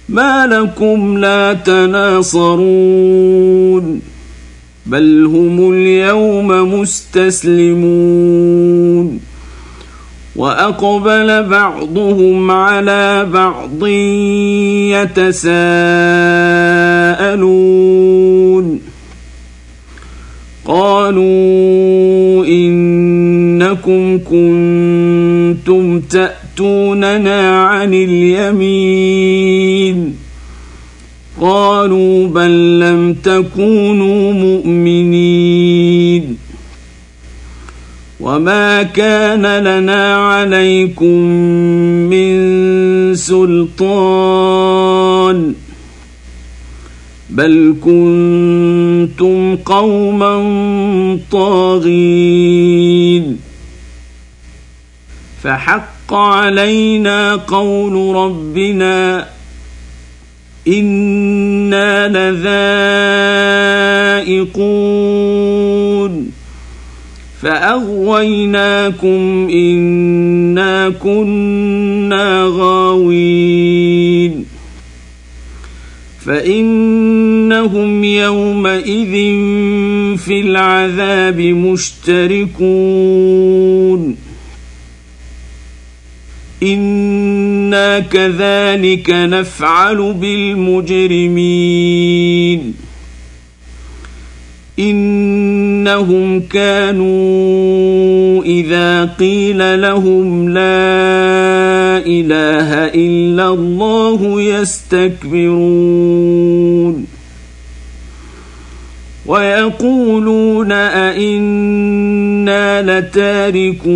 ما لكم لا تناصرون بل هم اليوم مستسلمون وأقبل بعضهم على بعض يتساءلون قالوا إنكم كنتم تأتوننا عن اليمين قالوا بل لم تكونوا مؤمنين وما كان لنا عليكم من سلطان بل كنتم قوما طاغين فحق علينا قول ربنا إنا لذائقون فأغويناكم إنا كنا غاوين فإنهم يومئذ في العذاب مشتركون إنا كذلك نفعل بالمجرمين إنهم كانوا إذا قيل لهم لا إله إلا الله يستكبرون ويقولون أئنا لتاركو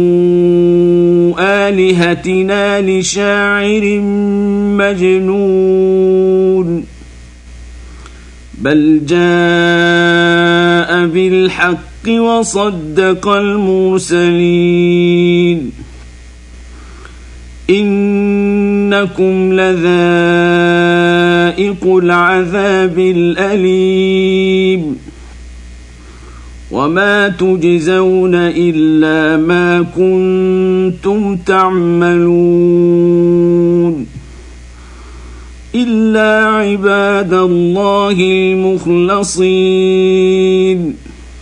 آلهتنا لشاعر مجنون بل جاء بالحق وصدق المرسلين إنكم لذائق العذاب الأليم وما تجزون إلا ما كنتم تعملون إلا عباد الله المخلصين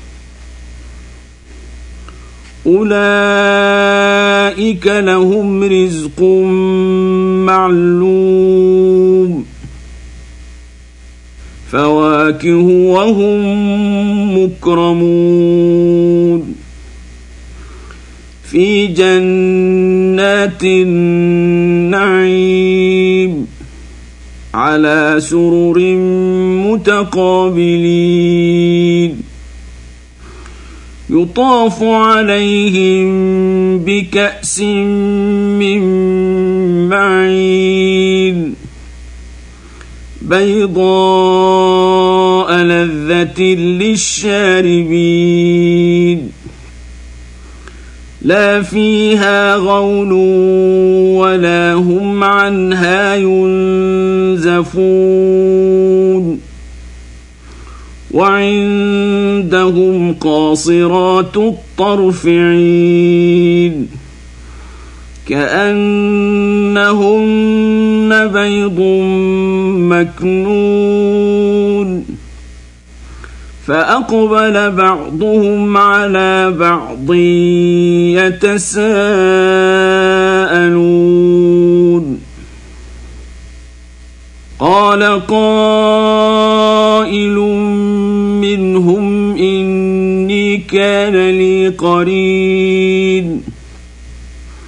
أولئك لهم رزق معلوم فواكه وهم مكرمون في جنات النعيم على سرر متقابلين يطاف عليهم بكأس من معين بيضاء لذة للشاربين لا فيها غول ولا هم عنها ينزفون وعندهم قاصرات الطرف عين كأنهن بيض مكنون فأقبل بعضهم على بعض يتساءلون قال قائل منهم إني كان لي قرين